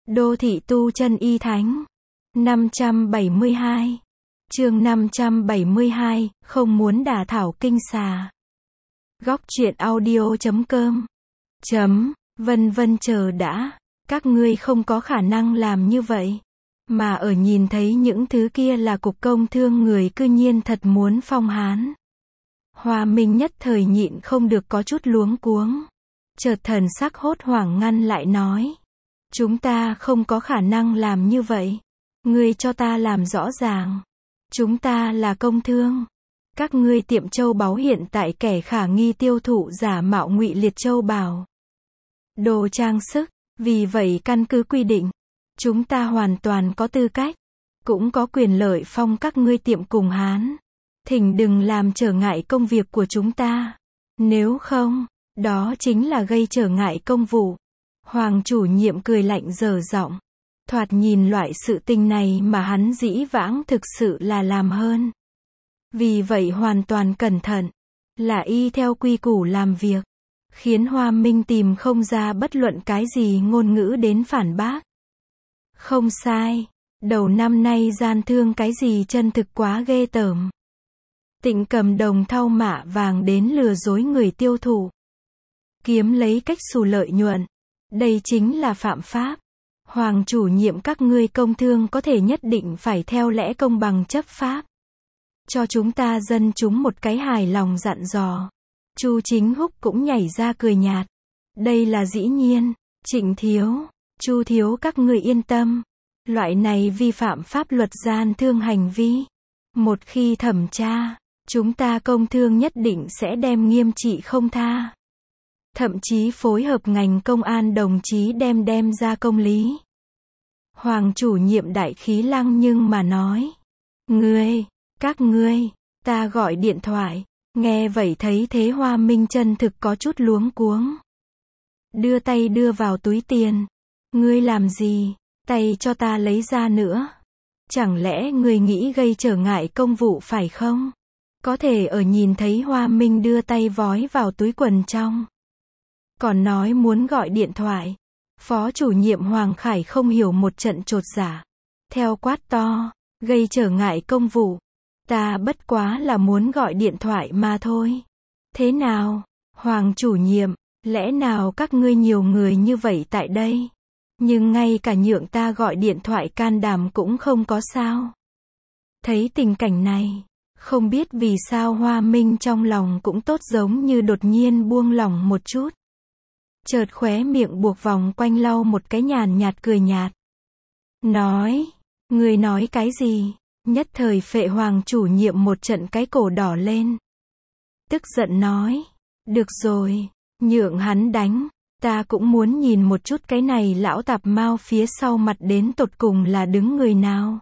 Đô thị tu chân y thánh. 572. Chương 572, không muốn đả thảo kinh xà. Góc truyện audio.com. Vân vân chờ đã. Các ngươi không có khả năng làm như vậy. Mà ở nhìn thấy những thứ kia là cục công thương người cư nhiên thật muốn phong hán. Hoa Minh nhất thời nhịn không được có chút luống cuống. Chợt thần sắc hốt hoảng ngăn lại nói. Chúng ta không có khả năng làm như vậy. Ngươi cho ta làm rõ ràng. Chúng ta là công thương. Các ngươi tiệm châu báu hiện tại kẻ khả nghi tiêu thụ giả mạo ngụy liệt châu báu, đồ trang sức. Vì vậy căn cứ quy định, chúng ta hoàn toàn có tư cách, cũng có quyền lợi phong các ngươi tiệm cùng hán. Thỉnh đừng làm trở ngại công việc của chúng ta. Nếu không, đó chính là gây trở ngại công vụ. Hoàng chủ nhiệm cười lạnh dở giọng. Thoạt nhìn loại sự tình này mà hắn dĩ vãng thực sự là làm hơn. Vì vậy hoàn toàn cẩn thận, là y theo quy củ làm việc, khiến Hoa Minh tìm không ra bất luận cái gì ngôn ngữ đến phản bác. Không sai, đầu năm nay gian thương cái gì chân thực quá ghê tởm. Tịnh cầm đồng thau mạ vàng đến lừa dối người tiêu thụ, kiếm lấy cách xù lợi nhuận. Đây chính là phạm pháp. Hoàng chủ nhiệm các ngươi công thương có thể nhất định phải theo lẽ công bằng chấp pháp. Cho chúng ta dân chúng một cái hài lòng dặn dò. Chu Chính Húc cũng nhảy ra cười nhạt. Đây là dĩ nhiên. Trịnh thiếu, Chu thiếu các ngươi yên tâm. Loại này vi phạm pháp luật gian thương hành vi. Một khi thẩm tra, chúng ta công thương nhất định sẽ đem nghiêm trị không tha. Thậm chí phối hợp ngành công an đồng chí đem ra công lý. Hoàng chủ nhiệm đại khí lăng nhưng mà nói. Các ngươi, ta gọi điện thoại. Nghe vậy thấy thế Hoa Minh chân thực có chút luống cuống. Đưa tay đưa vào túi tiền. Ngươi làm gì? Tay cho ta lấy ra nữa. Chẳng lẽ ngươi nghĩ gây trở ngại công vụ phải không? Có thể ở nhìn thấy Hoa Minh đưa tay vói vào túi quần trong. Còn nói muốn gọi điện thoại. Phó chủ nhiệm Hoàng Khải không hiểu một trận chột dạ. Theo quát to, gây trở ngại công vụ. Ta bất quá là muốn gọi điện thoại mà thôi. Thế nào, Hoàng chủ nhiệm, lẽ nào các ngươi nhiều người như vậy tại đây? Nhưng ngay cả nhượng ta gọi điện thoại can đảm cũng không có sao. Thấy tình cảnh này, không biết vì sao Hoa Minh trong lòng cũng tốt giống như đột nhiên buông lỏng một chút. Chợt khóe miệng buộc vòng quanh lau một cái nhàn nhạt cười nhạt. Nói, người nói cái gì? Nhất thời phệ Hoàng chủ nhiệm một trận cái cổ đỏ lên. Tức giận nói, được rồi, nhượng hắn đánh, ta cũng muốn nhìn một chút cái này lão tạp mao phía sau mặt đến tột cùng là đứng người nào.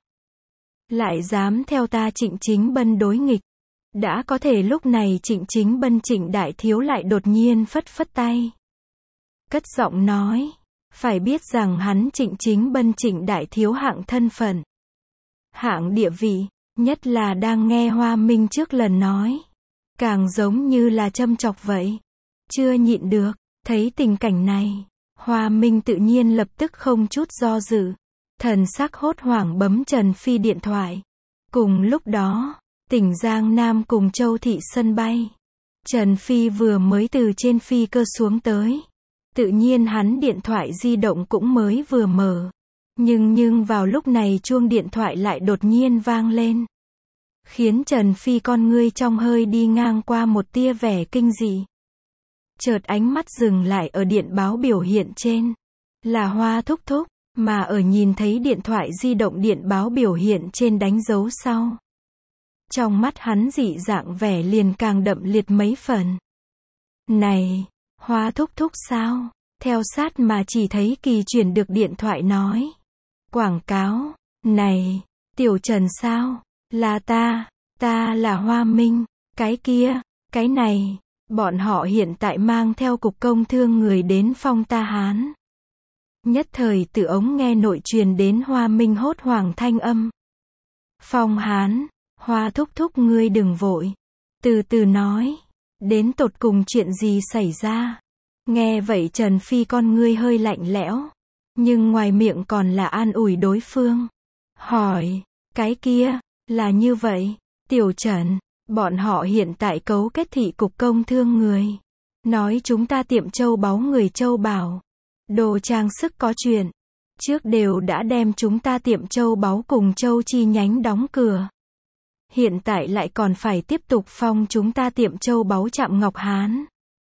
Lại dám theo ta Trịnh Chính Bân đối nghịch. Đã có thể lúc này Trịnh Chính Bân Trịnh đại thiếu lại đột nhiên phất phất tay. Cất giọng nói, phải biết rằng hắn Trịnh Chính Bân Trịnh đại thiếu hạng thân phận, hạng địa vị, nhất là đang nghe Hoa Minh trước lần nói, càng giống như là châm chọc vậy. Chưa nhịn được, thấy tình cảnh này, Hoa Minh tự nhiên lập tức không chút do dự, thần sắc hốt hoảng bấm Trần Phi điện thoại. Cùng lúc đó, tỉnh Giang Nam cùng Châu Thị sân bay, Trần Phi vừa mới từ trên phi cơ xuống tới. Tự nhiên hắn điện thoại di động cũng mới vừa mở. Nhưng vào lúc này chuông điện thoại lại đột nhiên vang lên. Khiến Trần Phi con ngươi trong hơi đi ngang qua một tia vẻ kinh dị. Chợt ánh mắt dừng lại ở điện báo biểu hiện trên. Là Hoa thúc thúc, mà ở nhìn thấy điện thoại di động điện báo biểu hiện trên đánh dấu sau. Trong mắt hắn dị dạng vẻ liền càng đậm liệt mấy phần. Này, Hoa thúc thúc sao? Theo sát mà chỉ thấy Kỳ chuyển được điện thoại nói. Quảng cáo, này, Tiểu Trần sao? Là ta là Hoa Minh, cái kia, cái này, bọn họ hiện tại mang theo cục công thương người đến phong ta hán. Nhất thời từ ống nghe nội truyền đến Hoa Minh hốt hoảng thanh âm. Phong hán, Hoa thúc thúc ngươi đừng vội, từ từ nói, đến tột cùng chuyện gì xảy ra? Nghe vậy Trần Phi con ngươi hơi lạnh lẽo, nhưng ngoài miệng còn là an ủi đối phương. Hỏi, cái kia, là như vậy, Tiểu Trần, bọn họ hiện tại cấu kết thị cục công thương người. Nói chúng ta tiệm châu báu người châu bảo. Đồ trang sức có chuyện. Trước đều đã đem chúng ta tiệm châu báu cùng châu chi nhánh đóng cửa. Hiện tại lại còn phải tiếp tục phong chúng ta tiệm châu báu Trạm Ngọc Hán.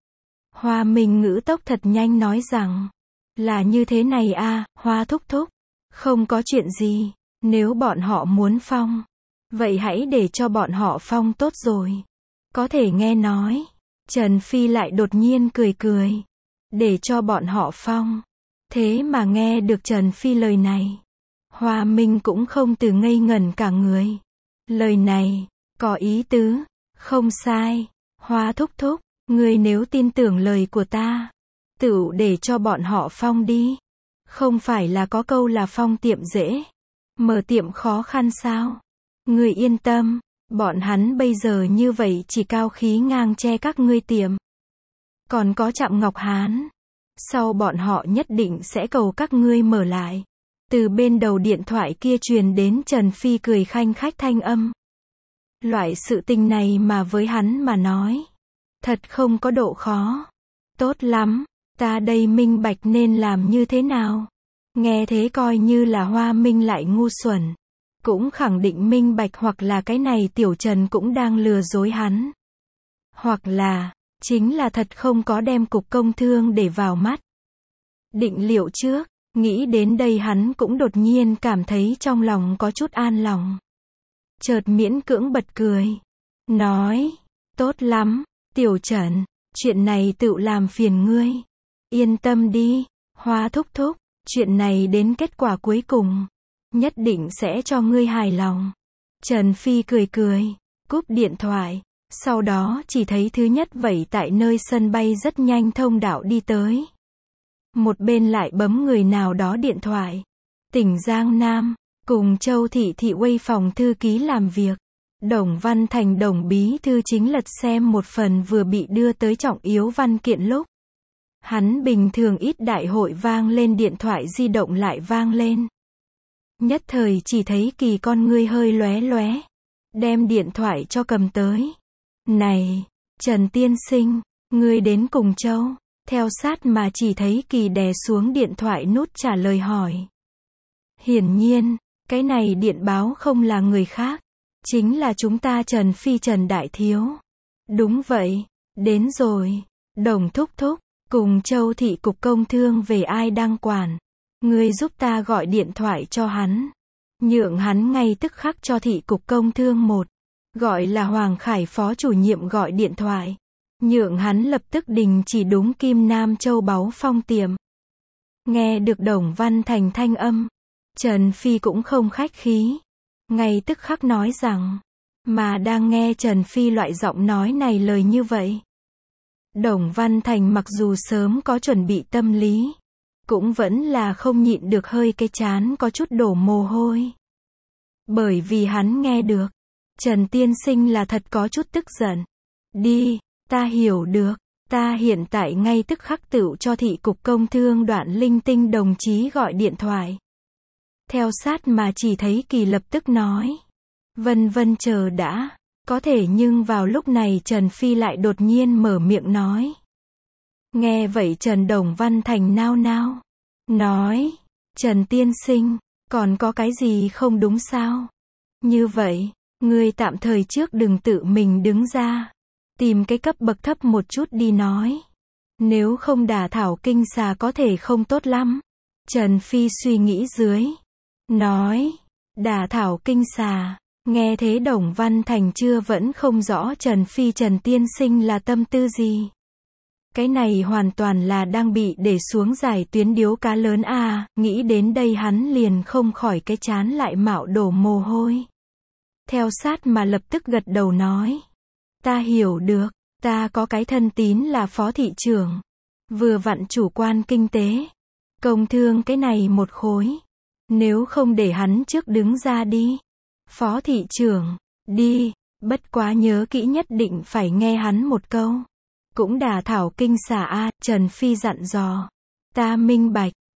Hoa Minh ngữ tốc thật nhanh nói rằng, là như thế này a, Hoa thúc thúc. Không có chuyện gì, nếu bọn họ muốn phong. Vậy hãy để cho bọn họ phong tốt rồi. Có thể nghe nói. Trần Phi lại đột nhiên cười cười. Để cho bọn họ phong. Thế mà nghe được Trần Phi lời này. Hoa Minh cũng không từ ngây ngẩn cả người. Lời này, có ý tứ. Không sai. Hoa thúc thúc, ngươi nếu tin tưởng lời của ta. Tựu để cho bọn họ phong đi. Không phải là có câu là phong tiệm dễ. Mở tiệm khó khăn sao? Ngươi yên tâm. Bọn hắn bây giờ như vậy chỉ cao khí ngang che các ngươi tiệm. Còn có Trạm Ngọc Hán. Sau bọn họ nhất định sẽ cầu các ngươi mở lại. Từ bên đầu điện thoại kia truyền đến Trần Phi cười khanh khách thanh âm. Loại sự tình này mà với hắn mà nói. Thật không có độ khó. Tốt lắm. Ta đây minh bạch nên làm như thế nào? Nghe thế coi như là Hoa Minh lại ngu xuẩn. Cũng khẳng định minh bạch hoặc là cái này Tiểu Trần cũng đang lừa dối hắn. Hoặc là, chính là thật không có đem cục công thương để vào mắt. Định liệu trước, nghĩ đến đây hắn cũng đột nhiên cảm thấy trong lòng có chút an lòng. Chợt miễn cưỡng bật cười. Nói, tốt lắm, Tiểu Trần, chuyện này tự làm phiền ngươi. Yên tâm đi, Hoa thúc thúc, chuyện này đến kết quả cuối cùng. Nhất định sẽ cho ngươi hài lòng. Trần Phi cười cười, cúp điện thoại. Sau đó chỉ thấy thứ nhất vậy tại nơi sân bay rất nhanh thông đạo đi tới. Một bên lại bấm người nào đó điện thoại. Tỉnh Giang Nam, cùng Châu Thị Thị Uây phòng thư ký làm việc. Đồng Văn Thành Đồng bí thư chính lật xem một phần vừa bị đưa tới trọng yếu văn kiện lúc. Hắn bình thường ít đại hội vang lên điện thoại di động lại vang lên. Nhất thời chỉ thấy Kỳ con ngươi hơi lóe lóe. Đem điện thoại cho cầm tới. Này, Trần tiên sinh, ngươi đến cùng Châu. Theo sát mà chỉ thấy Kỳ đè xuống điện thoại nút trả lời hỏi. Hiển nhiên, cái này điện báo không là người khác. Chính là chúng ta Trần Phi Trần Đại Thiếu. Đúng vậy, đến rồi. Đồng thúc thúc, cùng Châu Thị Cục Công Thương về ai đang quản. Ngươi giúp ta gọi điện thoại cho hắn. Nhượng hắn ngay tức khắc cho Thị Cục Công Thương một. Gọi là Hoàng Khải phó chủ nhiệm gọi điện thoại. Nhượng hắn lập tức đình chỉ đúng Kim Nam Châu báu phong tiệm. Nghe được Đồng Văn Thành thanh âm. Trần Phi cũng không khách khí. Ngay tức khắc nói rằng. Mà đang nghe Trần Phi loại giọng nói này lời như vậy. Đồng Văn Thành mặc dù sớm có chuẩn bị tâm lý. Cũng vẫn là không nhịn được hơi cái trán có chút đổ mồ hôi. Bởi vì hắn nghe được. Trần tiên sinh là thật có chút tức giận. Đi, ta hiểu được. Ta hiện tại ngay tức khắc tựu cho Thị Cục Công Thương Đoạn Linh Tinh đồng chí gọi điện thoại. Theo sát mà chỉ thấy Kỳ lập tức nói. Vân vân chờ đã. Có thể nhưng vào lúc này Trần Phi lại đột nhiên mở miệng nói. Nghe vậy Trần Đồng Văn Thành nao nao. Nói. Trần tiên sinh, còn có cái gì không đúng sao? Như vậy, ngươi tạm thời trước đừng tự mình đứng ra. Tìm cái cấp bậc thấp một chút đi nói. Nếu không đả thảo kinh xà có thể không tốt lắm. Trần Phi suy nghĩ dưới. Nói. Đả thảo kinh xà. Nghe thế Đồng Văn Thành chưa vẫn không rõ Trần Phi Trần tiên sinh là tâm tư gì. Cái này hoàn toàn là đang bị để xuống giải tuyến điếu cá lớn à, nghĩ đến đây hắn liền không khỏi cái chán lại mạo đổ mồ hôi. Theo sát mà lập tức gật đầu nói. Ta hiểu được, ta có cái thân tín là phó thị trưởng. Vừa vặn chủ quan kinh tế. Công thương cái này một khối. Nếu không để hắn trước đứng ra đi. Phó thị trưởng, đi, bất quá nhớ kỹ nhất định phải nghe hắn một câu. Cũng đả thảo kinh xà a, Trần Phi dặn dò. Ta minh bạch,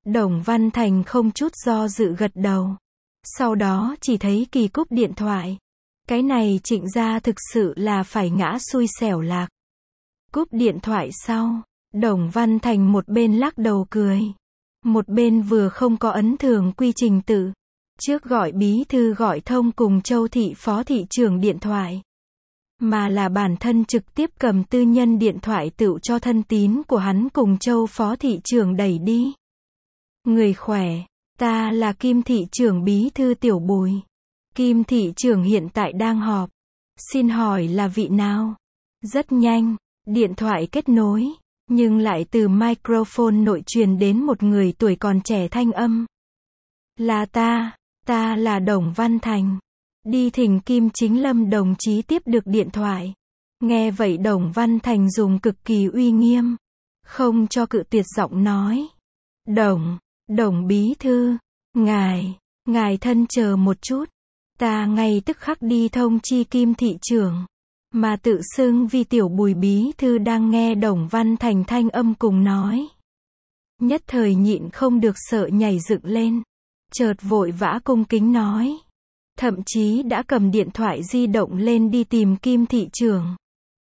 Đồng Văn Thành không chút do dự gật đầu. Sau đó chỉ thấy Kỳ cúp điện thoại. Cái này Trịnh gia thực sự là phải ngã xui xẻo lạc. Cúp điện thoại sau, Đồng Văn Thành một bên lắc đầu cười, một bên vừa không có ấn thường quy trình tự. Trước gọi bí thư gọi thông cùng Châu thị phó thị trưởng điện thoại, mà là bản thân trực tiếp cầm tư nhân điện thoại tự cho thân tín của hắn cùng Châu phó thị trưởng đẩy đi. Người khỏe, ta là Kim thị trưởng bí thư Tiểu Bùi. Kim thị trưởng hiện tại đang họp. Xin hỏi là vị nào? Rất nhanh, điện thoại kết nối, nhưng lại từ microphone nội truyền đến một người tuổi còn trẻ thanh âm. Là ta là Đồng Văn Thành. Đi thỉnh Kim Chính Lâm đồng chí tiếp được điện thoại. Nghe vậy Đồng Văn Thành dùng cực kỳ uy nghiêm, không cho cự tuyệt giọng nói. Đồng bí thư, ngài thân chờ một chút. Ta ngay tức khắc đi thông chi Kim thị trưởng. Mà tự xưng vì Tiểu Bùi bí thư đang nghe Đồng Văn Thành thanh âm cùng nói. Nhất thời nhịn không được sợ nhảy dựng lên. Chợt vội vã cung kính nói. Thậm chí đã cầm điện thoại di động lên đi tìm Kim thị trưởng.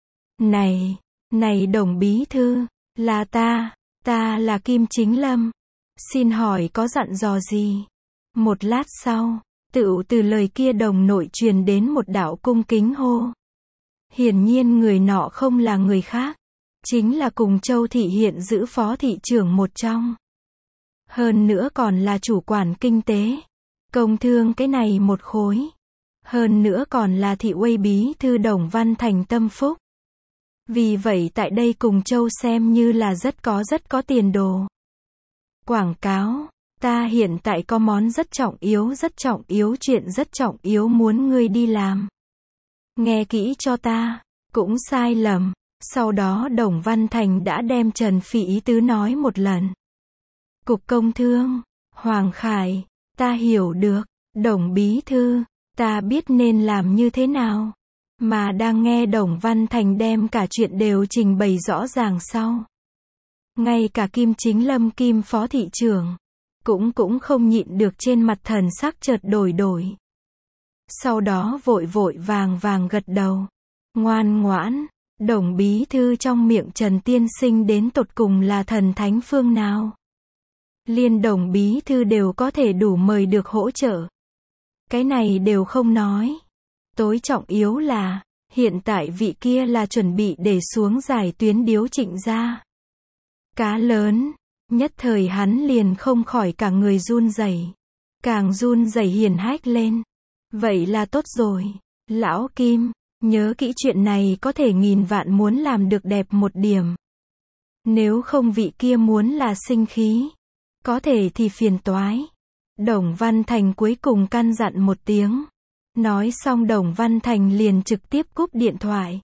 Này Đồng bí thư, là ta là Kim Chính Lâm. Xin hỏi có dặn dò gì? Một lát sau, từ lời kia đồng nội truyền đến một đạo cung kính hô. Hiển nhiên người nọ không là người khác, chính là cùng Châu thị hiện giữ phó thị trưởng một trong. Hơn nữa còn là chủ quản kinh tế, công thương cái này một khối. Hơn nữa còn là thị uây bí thư Đồng Văn Thành tâm phúc. Vì vậy tại đây cùng Châu xem như là rất có tiền đồ. Quảng cáo, ta hiện tại có món rất trọng yếu chuyện rất trọng yếu muốn ngươi đi làm. Nghe kỹ cho ta, cũng sai lầm. Sau đó Đồng Văn Thành đã đem Trần Phỉ ý tứ nói một lần. Cục Công Thương, Hoàng Khải, ta hiểu được, Đồng bí thư, ta biết nên làm như thế nào. Mà đang nghe Đồng Văn Thành đem cả chuyện đều trình bày rõ ràng sau. Ngay cả Kim Chính Lâm Kim phó thị trưởng, cũng không nhịn được trên mặt thần sắc chợt đổi. Sau đó vội vàng gật đầu. Ngoan ngoãn, Đồng bí thư trong miệng Trần tiên sinh đến tột cùng là thần thánh phương nào? Liên Đồng bí thư đều có thể đủ mời được hỗ trợ. Cái này đều không nói. Tối trọng yếu là, hiện tại vị kia là chuẩn bị để xuống giải tuyến điếu Trịnh gia. Cá lớn, nhất thời hắn liền không khỏi cả người run rẩy, càng run rẩy hiển hách lên. Vậy là tốt rồi, lão Kim, nhớ kỹ chuyện này có thể nghìn vạn muốn làm được đẹp một điểm. Nếu không vị kia muốn là sinh khí, có thể thì phiền toái. Đồng Văn Thành cuối cùng căn dặn một tiếng. Nói xong Đồng Văn Thành liền trực tiếp cúp điện thoại.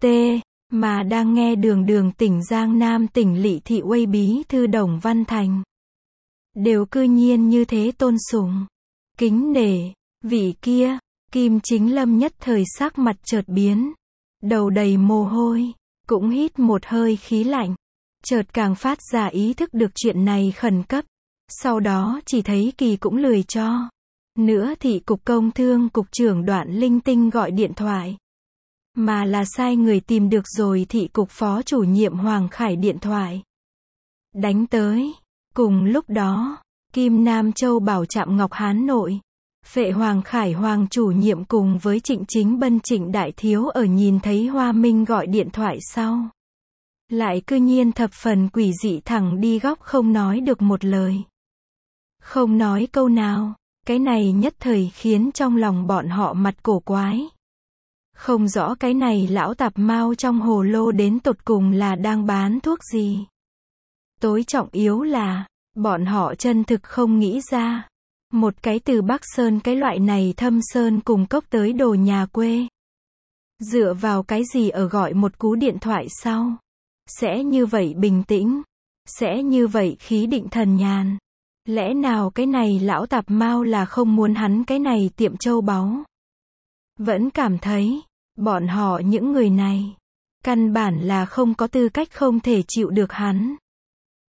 Mà đang nghe đường tỉnh Giang Nam tỉnh Lỵ thị uây bí thư Đồng Văn Thành. Đều cư nhiên như thế tôn sùng, kính nể, vị kia, Kim Chính Lâm nhất thời sắc mặt chợt biến. Đầu đầy mồ hôi, cũng hít một hơi khí lạnh. Chợt càng phát ra ý thức được chuyện này khẩn cấp. Sau đó chỉ thấy Kỳ cũng lười cho. Nữa thị cục công thương cục trưởng Đoạn Linh Tinh gọi điện thoại. Mà là sai người tìm được rồi thị cục phó chủ nhiệm Hoàng Khải điện thoại. Đánh tới. Cùng lúc đó, Kim Nam Châu bảo Trạm Ngọc Hán nội. Phệ Hoàng Khải Hoàng chủ nhiệm cùng với Trịnh Chính Bân Trịnh Đại Thiếu ở nhìn thấy Hoa Minh gọi điện thoại sau. Lại cư nhiên thập phần quỷ dị thẳng đi góc không nói được một lời. Không nói câu nào, cái này nhất thời khiến trong lòng bọn họ mặt cổ quái. Không rõ cái này lão tạp mao trong hồ lô đến tột cùng là đang bán thuốc gì. Tối trọng yếu là, bọn họ chân thực không nghĩ ra. Một cái từ Bắc Sơn cái loại này thâm sơn cùng cốc tới đồ nhà quê. Dựa vào cái gì ở gọi một cú điện thoại sau. Sẽ như vậy bình tĩnh. Sẽ như vậy khí định thần nhàn. Lẽ nào cái này lão tạp mao là không muốn hắn cái này tiệm châu báu. Vẫn cảm thấy, bọn họ những người này, căn bản là không có tư cách không thể chịu được hắn.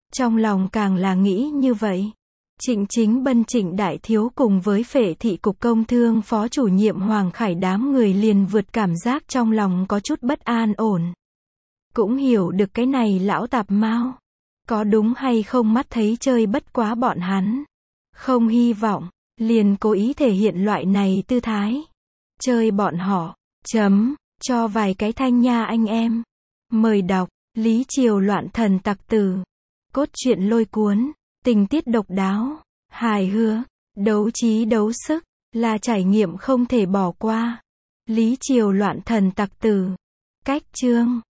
Trong lòng càng là nghĩ như vậy. Trịnh Chính Bân Trịnh Đại Thiếu cùng với Phệ Thị Cục Công Thương Phó chủ nhiệm Hoàng Khải đám người liền vượt cảm giác trong lòng có chút bất an ổn. Cũng hiểu được cái này lão tạp mao. Có đúng hay không mắt thấy chơi bất quá bọn hắn. Không hy vọng, liền cố ý thể hiện loại này tư thái. Chơi bọn họ, cho vài cái thanh nha anh em. Mời đọc, Lý Triều Loạn Thần Tặc Tử. Cốt truyện lôi cuốn, tình tiết độc đáo, hài hước, đấu trí đấu sức, là trải nghiệm không thể bỏ qua. Lý Triều Loạn Thần Tặc Tử. Cách chương